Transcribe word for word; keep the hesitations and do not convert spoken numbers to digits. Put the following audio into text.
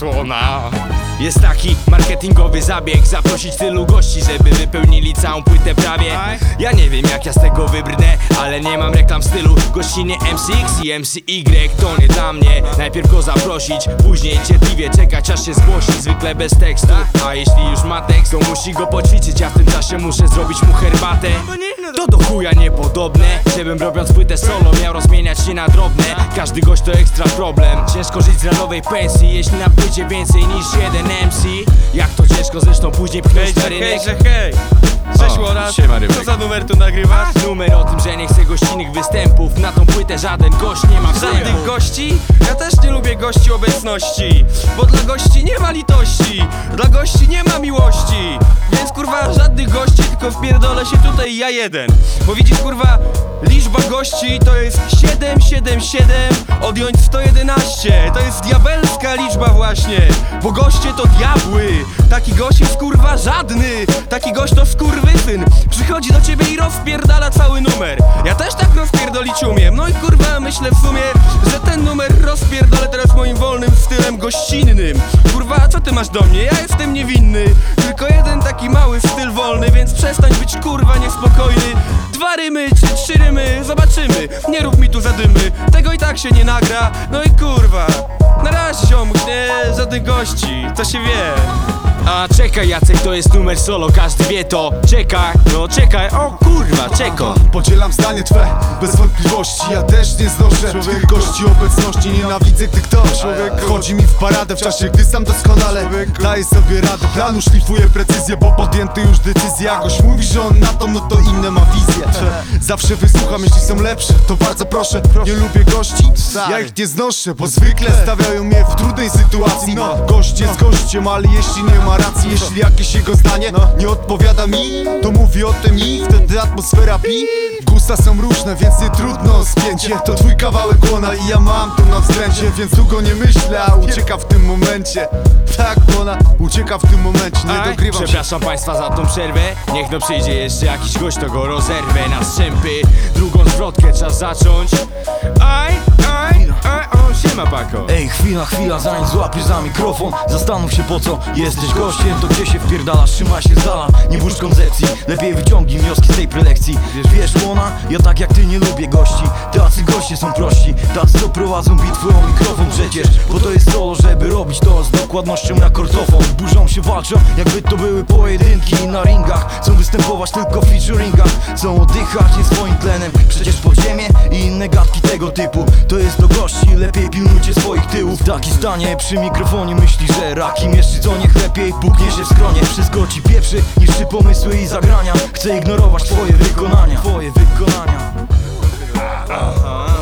zasłona. Jest taki marketingowy zabieg, zaprosić tylu gości, żeby wypełnili całą płytę prawie. Ja nie wiem jak ja z tego wybrnę, ale nie mam reklam w stylu gościnie M C X i M C Y. To nie dla mnie, najpierw go zaprosić, później cierpliwie czekać aż się zgłosi. Zwykle bez tekstu, a jeśli już ma tekst, to musi go poćwiczyć, a w tym czasie muszę zrobić mu herbatę. To do chuja niepodobne, żebym robiąc płytę solo miał rozmieniać się na drobne. Każdy gość to ekstra problem, ciężko żyć z ranowej pensji, jeśli na płycie więcej niż jeden M C. Jak to ciężko zresztą później pchnąć na rynek. Hej, że hej! Cześć Łona, co za numer tu nagrywasz? Numer o tym, że nie chcę gościnnych występów. Na tą płytę żaden gość nie ma wstępu. Żadnych gości? Ja też nie lubię gości obecności, bo dla gości nie ma litości, dla gości nie ma miłości. Więc kurwa żadnych gości, tylko wpierdolę się tutaj ja jeden. Bo widzisz kurwa, liczba gości to jest siedem, siedem, siedem odjąć sto jedenaście. To jest diabelska liczba właśnie, bo goście to diabły. Taki gość jest kurwa żadny, taki gość to skurwysyn. Przychodzi do ciebie i rozpierdala cały numer. Ja też tak rozpierdolić umiem. No i kurwa myślę w sumie, że ten numer rozpierdolę teraz moim wolnym stylem gościnnym. Kurwa co ty masz do mnie? Ja jestem niewinny, tylko jeden taki mały styl wolny, więc przestań być kurwa niespokojny. Dwa rymy czy trzy rymy, zobaczymy. Nie rób mi tu zadymy, tego i tak się nie nagra. No i kurwa, na razie ziomuś, nie, żadnych gości, to się wie. A czekaj Jacek, to jest numer solo, każdy wie to. Czekaj, no czekaj, o kurwa, czeko. Podzielam zdanie twe, bez wątpliwości. Ja też nie znoszę tych gości obecności. Nienawidzę, gdy ktoś wchodzi mi w paradę w czasie, gdy sam doskonale daję sobie radę. Planu szlifuję precyzję, bo podjęty już decyzje. Jak goś mówi, że on na to, no to inne ma wizję. Zawsze wysłucham, jeśli są lepsze, to bardzo proszę. Nie lubię gości, ja ich nie znoszę, bo zwykle stawiają mnie w trudnej sytuacji. No, gość jest gościem, ale jeśli nie ma racji, jeśli jakieś jego zdanie nie odpowiada mi, to mówi o tym i wtedy atmosfera pi. Gusta są różne, więc nie trudno spięcie. To twój kawałek Łona i ja mam to na względzie, więc długo nie myślę, a ucieka w tym momencie. Tak, Łona ucieka w tym momencie, nie dogrywam. Przepraszam państwa za tą przerwę. Niech no przyjdzie jeszcze jakiś gość, to go rozerwę na strzępy. Drugą zwrotkę czas zacząć. Aj, aj, aj, o, siema Pako. Ej, chwila, chwila, zanim złapiesz za mikrofon, zastanów się po co jesteś gościem. To gdzie się wpierdalasz, trzymaj się z dala, nie burz koncepcji. Lepiej wyciągnij wnioski z tej prelekcji. Wiesz Łona, ja tak jak ty nie lubię gości. Tacy goście są prości, tacy co prowadzą bitwy o mikrofon przecież. Bo to jest solo, żeby robić to z dokładnością na kortofon. Burzą się, walczą, jakby to były pojedynki na ringach. Chcą występować tylko w featuringach, chcą oddychać nie swoim tlenem. Przecież podziemie i inne gadki tego typu to jest do gości, lepiej pilnujcie swoich tyłów. Taki stanie przy mikrofonie myśli, że raki mieszczy, co niech lepiej puknie się w skronie. Wszystko ci pieprzy, niszczy pomysły i zagrania. Chcę ignorować twoje wykonania, twoje wykonania. Aha.